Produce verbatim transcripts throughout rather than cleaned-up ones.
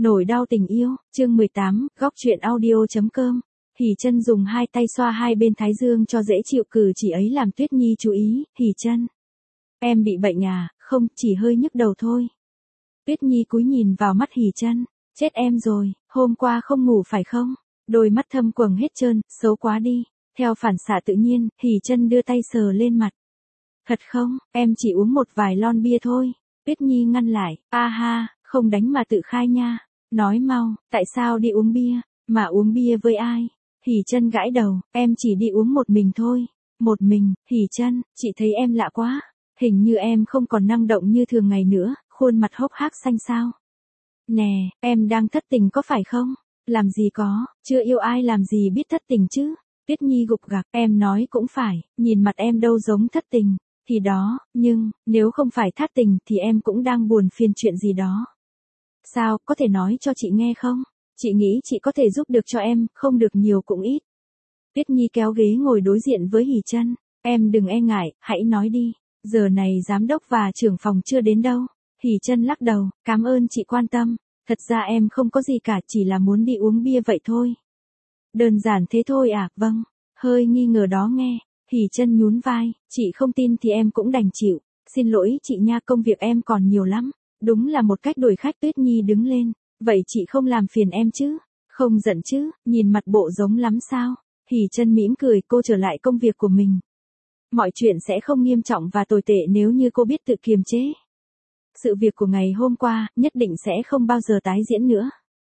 Nỗi đau tình yêu, chương mười tám, góc truyện audio.com. Hỉ Chân dùng hai tay xoa hai bên thái dương cho dễ chịu, cử chỉ ấy làm Tuyết Nhi chú ý. Hỉ Chân, em bị bệnh à? Không, chỉ hơi nhức đầu thôi. Tuyết Nhi cúi nhìn vào mắt Hỉ Chân, chết em rồi, hôm qua không ngủ phải không? Đôi mắt thâm quầng hết trơn, xấu quá đi. Theo phản xạ tự nhiên, Hỉ Chân đưa tay sờ lên mặt. Thật không, em chỉ uống một vài lon bia thôi. Tuyết Nhi ngăn lại, a ha, không đánh mà tự khai nha. Nói mau, tại sao đi uống bia, mà uống bia với ai? Hỉ Chân gãi đầu, em chỉ đi uống một mình thôi. Một mình, Hỉ Chân, chị thấy em lạ quá. Hình như em không còn năng động như thường ngày nữa, khuôn mặt hốc hác xanh xao. Nè, em đang thất tình có phải không? Làm gì có, chưa yêu ai làm gì biết thất tình chứ? Tuyết Nhi gục gặc, em nói cũng phải, nhìn mặt em đâu giống thất tình. Thì đó, nhưng, nếu không phải thất tình thì em cũng đang buồn phiền chuyện gì đó. Sao, có thể nói cho chị nghe không? Chị nghĩ chị có thể giúp được cho em, không được nhiều cũng ít. Tuyết Nhi kéo ghế ngồi đối diện với Hỉ Chân. Em đừng e ngại, hãy nói đi. Giờ này giám đốc và trưởng phòng chưa đến đâu. Hỉ Chân lắc đầu, cảm ơn chị quan tâm. Thật ra em không có gì cả, chỉ là muốn đi uống bia vậy thôi. Đơn giản thế thôi à? Vâng. Hơi nghi ngờ đó nghe. Hỉ Chân nhún vai, chị không tin thì em cũng đành chịu. Xin lỗi chị nha, công việc em còn nhiều lắm. Đúng là một cách đuổi khách. Tuyết Nhi đứng lên. Vậy chị không làm phiền em chứ? Không giận chứ, nhìn mặt bộ giống lắm sao? Hỉ Chân mỉm cười, cô trở lại công việc của mình. Mọi chuyện sẽ không nghiêm trọng và tồi tệ nếu như cô biết tự kiềm chế. Sự việc của ngày hôm qua, nhất định sẽ không bao giờ tái diễn nữa.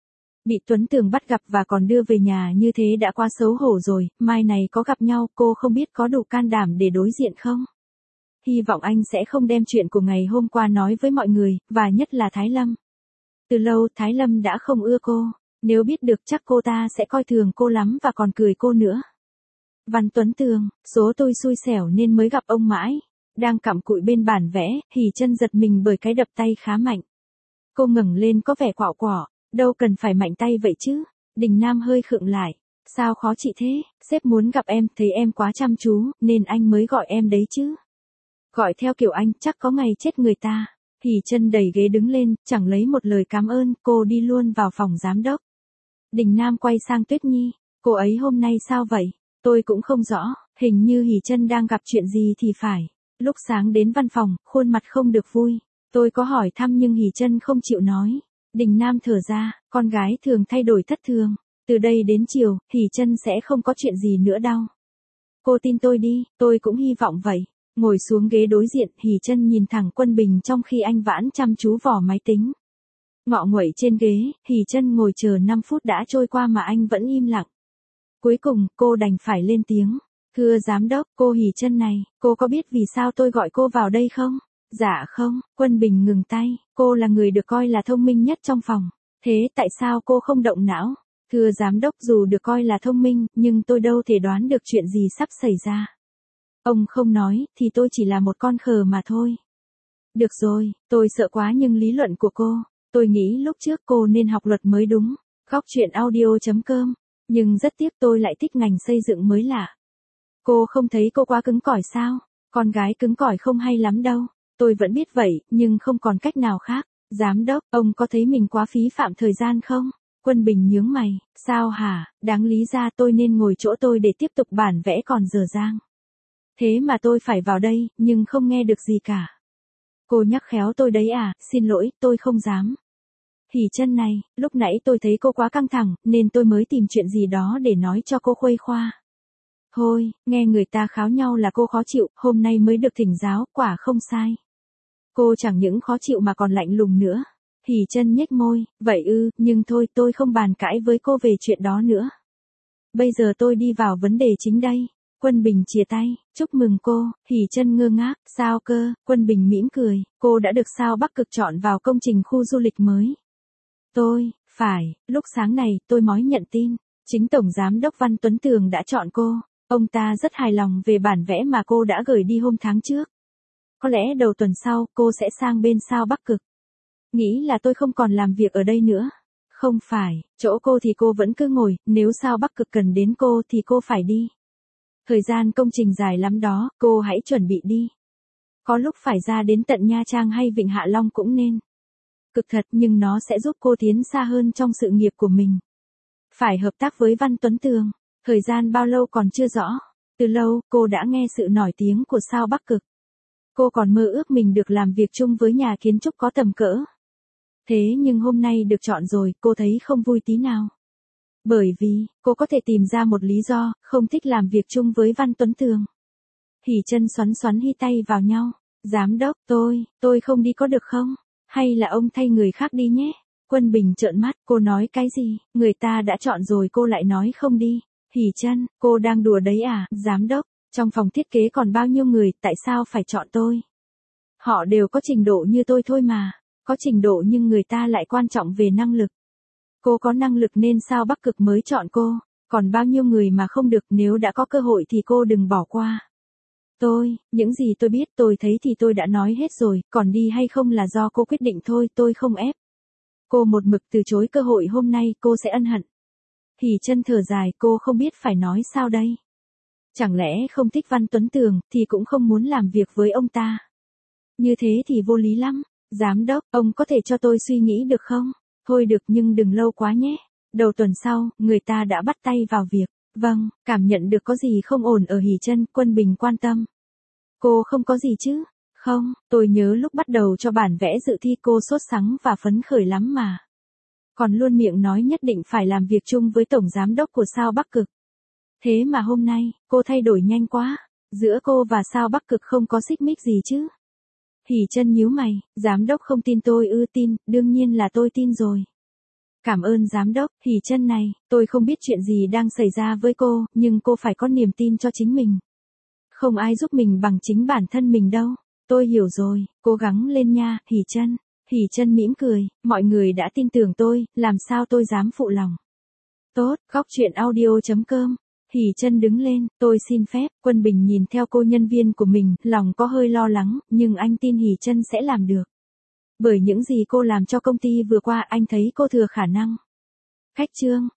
Bị Tuấn Tường bắt gặp và còn đưa về nhà như thế đã quá xấu hổ rồi, mai này có gặp nhau cô không biết có đủ can đảm để đối diện không? Hy vọng anh sẽ không đem chuyện của ngày hôm qua nói với mọi người, và nhất là Thái Lâm. Từ lâu Thái Lâm đã không ưa cô, nếu biết được chắc cô ta sẽ coi thường cô lắm và còn cười cô nữa. Văn Tuấn Tường, số tôi xui xẻo nên mới gặp ông mãi. Đang cặm cụi bên bản vẽ, Hỉ Chân giật mình bởi cái đập tay khá mạnh. Cô ngẩng lên có vẻ quạo quọ, đâu cần phải mạnh tay vậy chứ. Đình Nam hơi khựng lại. Sao khó chị thế? Sếp muốn gặp em, thấy em quá chăm chú, nên anh mới gọi em đấy chứ. Gọi theo kiểu anh chắc có ngày chết người ta. Hỉ Chân đẩy ghế đứng lên, chẳng lấy một lời cảm ơn, cô đi luôn vào phòng giám đốc. Đình Nam quay sang Tuyết Nhi, cô ấy hôm nay sao vậy? Tôi cũng không rõ, hình như Hỉ Chân đang gặp chuyện gì thì phải. Lúc sáng đến văn phòng, khuôn mặt không được vui. Tôi có hỏi thăm nhưng Hỉ Chân không chịu nói. Đình Nam thở ra, con gái thường thay đổi thất thường. Từ đây đến chiều, Hỉ Chân sẽ không có chuyện gì nữa đâu. Cô tin tôi đi, tôi cũng hy vọng vậy. Ngồi xuống ghế đối diện, Hỉ Chân nhìn thẳng Quân Bình trong khi anh Vãn chăm chú vỏ máy tính. Ngọ nguậy trên ghế, Hỉ Chân ngồi chờ năm phút đã trôi qua mà anh vẫn im lặng. Cuối cùng, cô đành phải lên tiếng. Thưa giám đốc, cô Hỉ Chân này, cô có biết vì sao tôi gọi cô vào đây không? Dạ không, Quân Bình ngừng tay, cô là người được coi là thông minh nhất trong phòng. Thế tại sao cô không động não? Thưa giám đốc, dù được coi là thông minh, nhưng tôi đâu thể đoán được chuyện gì sắp xảy ra. Ông không nói, thì tôi chỉ là một con khờ mà thôi. Được rồi, tôi sợ quá nhưng lý luận của cô, tôi nghĩ lúc trước cô nên học luật mới đúng. Góc truyện audio.com. Nhưng rất tiếc tôi lại thích ngành xây dựng mới lạ. Cô không thấy cô quá cứng cỏi sao? Con gái cứng cỏi không hay lắm đâu. Tôi vẫn biết vậy, nhưng không còn cách nào khác. Giám đốc, ông có thấy mình quá phí phạm thời gian không? Quân Bình nhướng mày, sao hả? Đáng lý ra tôi nên ngồi chỗ tôi để tiếp tục bản vẽ còn dở dang. Thế mà tôi phải vào đây, nhưng không nghe được gì cả. Cô nhắc khéo tôi đấy à? Xin lỗi, tôi không dám. Hỉ Chân này, lúc nãy tôi thấy cô quá căng thẳng, nên tôi mới tìm chuyện gì đó để nói cho cô khuây khoa. Thôi, nghe người ta kháo nhau là cô khó chịu, hôm nay mới được thỉnh giáo, quả không sai. Cô chẳng những khó chịu mà còn lạnh lùng nữa. Hỉ Chân nhếch môi, vậy ư, nhưng thôi tôi không bàn cãi với cô về chuyện đó nữa. Bây giờ tôi đi vào vấn đề chính đây. Quân Bình chìa tay, chúc mừng cô. Hỉ Chân ngơ ngác, sao cơ? Quân Bình mỉm cười, cô đã được sao Bắc Cực chọn vào công trình khu du lịch mới. Tôi, phải, lúc sáng này tôi mới nhận tin, chính Tổng Giám đốc Văn Tuấn Tường đã chọn cô. Ông ta rất hài lòng về bản vẽ mà cô đã gửi đi hôm tháng trước. Có lẽ đầu tuần sau cô sẽ sang bên sao Bắc Cực. Nghĩ là tôi không còn làm việc ở đây nữa. Không phải, chỗ cô thì cô vẫn cứ ngồi, nếu sao Bắc Cực cần đến cô thì cô phải đi. Thời gian công trình dài lắm đó, cô hãy chuẩn bị đi. Có lúc phải ra đến tận Nha Trang hay Vịnh Hạ Long cũng nên. Cực thật nhưng nó sẽ giúp cô tiến xa hơn trong sự nghiệp của mình. Phải hợp tác với Văn Tuấn Tường. Thời gian bao lâu còn chưa rõ. Từ lâu, cô đã nghe sự nổi tiếng của sao Bắc Cực. Cô còn mơ ước mình được làm việc chung với nhà kiến trúc có tầm cỡ. Thế nhưng hôm nay được chọn rồi, cô thấy không vui tí nào. Bởi vì, cô có thể tìm ra một lý do, không thích làm việc chung với Văn Tuấn Tường. Hỉ Chân xoắn xoắn hi tay vào nhau. Giám đốc, tôi, tôi không đi có được không? Hay là ông thay người khác đi nhé? Quân Bình trợn mắt, cô nói cái gì? Người ta đã chọn rồi cô lại nói không đi. Hỉ Chân, cô đang đùa đấy à? Giám đốc, trong phòng thiết kế còn bao nhiêu người, tại sao phải chọn tôi? Họ đều có trình độ như tôi thôi mà. Có trình độ nhưng người ta lại quan trọng về năng lực. Cô có năng lực nên sao Bắc Cực mới chọn cô. Còn bao nhiêu người mà không được, nếu đã có cơ hội thì cô đừng bỏ qua. Tôi, những gì tôi biết tôi thấy thì tôi đã nói hết rồi, còn đi hay không là do cô quyết định thôi, tôi không ép. Cô một mực từ chối cơ hội hôm nay, cô sẽ ân hận. Hỉ Chân thở dài, cô không biết phải nói sao đây. Chẳng lẽ không thích Văn Tuấn Tường, thì cũng không muốn làm việc với ông ta. Như thế thì vô lý lắm. Giám đốc, ông có thể cho tôi suy nghĩ được không? Thôi được nhưng đừng lâu quá nhé. Đầu tuần sau, người ta đã bắt tay vào việc. Vâng, cảm nhận được có gì không ổn ở Hỉ Chân, Quân Bình quan tâm. Cô không có gì chứ? Không, tôi nhớ lúc bắt đầu cho bản vẽ dự thi cô sốt sắng và phấn khởi lắm mà. Còn luôn miệng nói nhất định phải làm việc chung với tổng giám đốc của sao Bắc Cực. Thế mà hôm nay, cô thay đổi nhanh quá. Giữa cô và sao Bắc Cực không có xích mích gì chứ? Hỉ Chân nhíu mày, giám đốc không tin tôi ư? Tin, đương nhiên là tôi tin rồi. Cảm ơn giám đốc. Hỉ Chân này, tôi không biết chuyện gì đang xảy ra với cô, nhưng cô phải có niềm tin cho chính mình. Không ai giúp mình bằng chính bản thân mình đâu. Tôi hiểu rồi, cố gắng lên nha, Hỉ Chân. Hỉ Chân mỉm cười, mọi người đã tin tưởng tôi, làm sao tôi dám phụ lòng. Tốt, góc truyện audio chấm com. Hỉ Chân đứng lên, tôi xin phép. Quân Bình nhìn theo cô nhân viên của mình, lòng có hơi lo lắng, nhưng anh tin Hỉ Chân sẽ làm được. Bởi những gì cô làm cho công ty vừa qua anh thấy cô thừa khả năng. Khách trương.